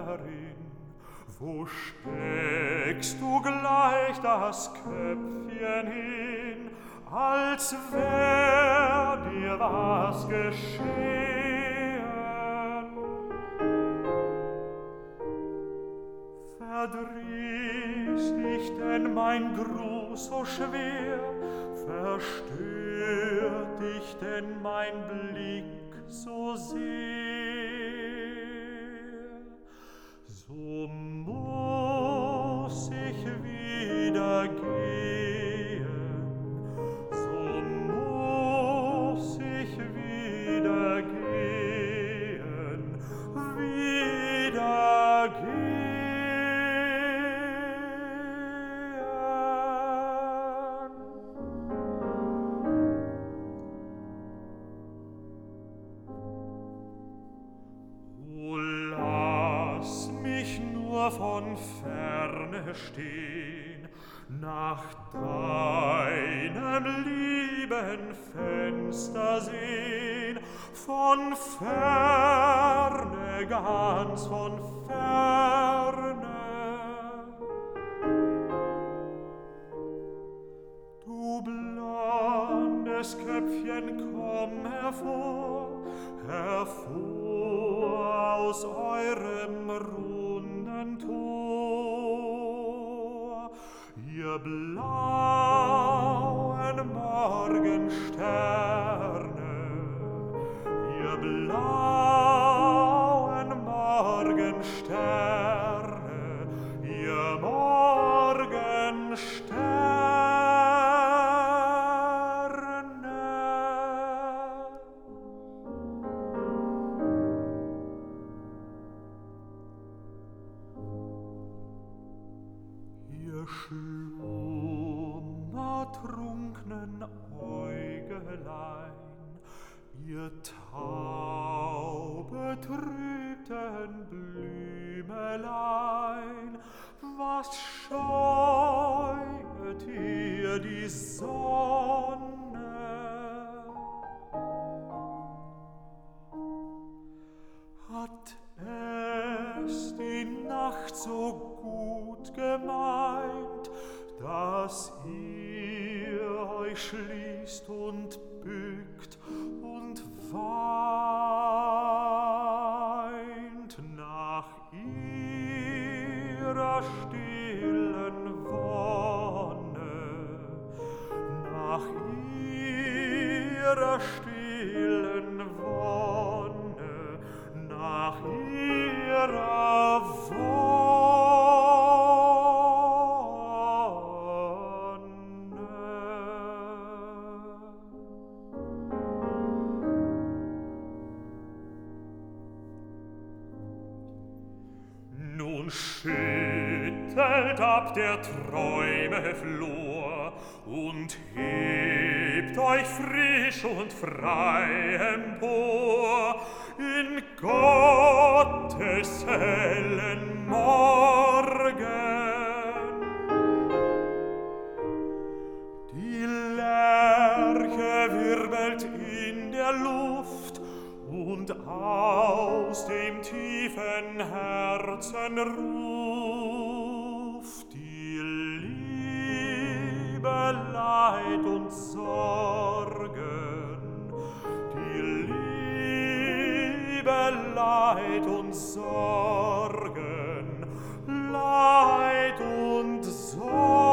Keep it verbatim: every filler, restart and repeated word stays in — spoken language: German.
darin? Wo steckst du gleich das Köpfchen hin, als wär dir was geschehen? Verdrießt dich denn mein Gruß so schwer? Verstört dich denn mein Blick so sehr? So muss ich wieder gehen, so muss ich wieder gehen, wieder gehen. O lass mich nur von ferne stehen, nach deinem lieben Fenster sehen, von ferne, ganz von ferne. Du blondes Köpfchen, komm hervor, hervor aus eurem runden Tor, ihr blauen Morgensterne, ihr blauen Morgensterne, ihr Morgensterne. Ihr schlummertrunknen Äugelein, ihr taubbetrübten Blümelein, was scheuet ihr die Sonne? Hat es die Nacht so gut gemeint, dass ihr euch schließt und bückt und weint nach ihrer stillen Wonne, nach ihrer stillen Wonne, nach ihrer Wonne. Nun schüttelt ab der Träume Flor und hebt euch frisch und frei empor in Gottes hellen Morgen. Die Lerche wirbelt in der Luft und aus dem tiefen Herzen ruft die Liebe, Leid und Sorgen, die Liebe, Leid und Sorgen, Leid und Sorgen.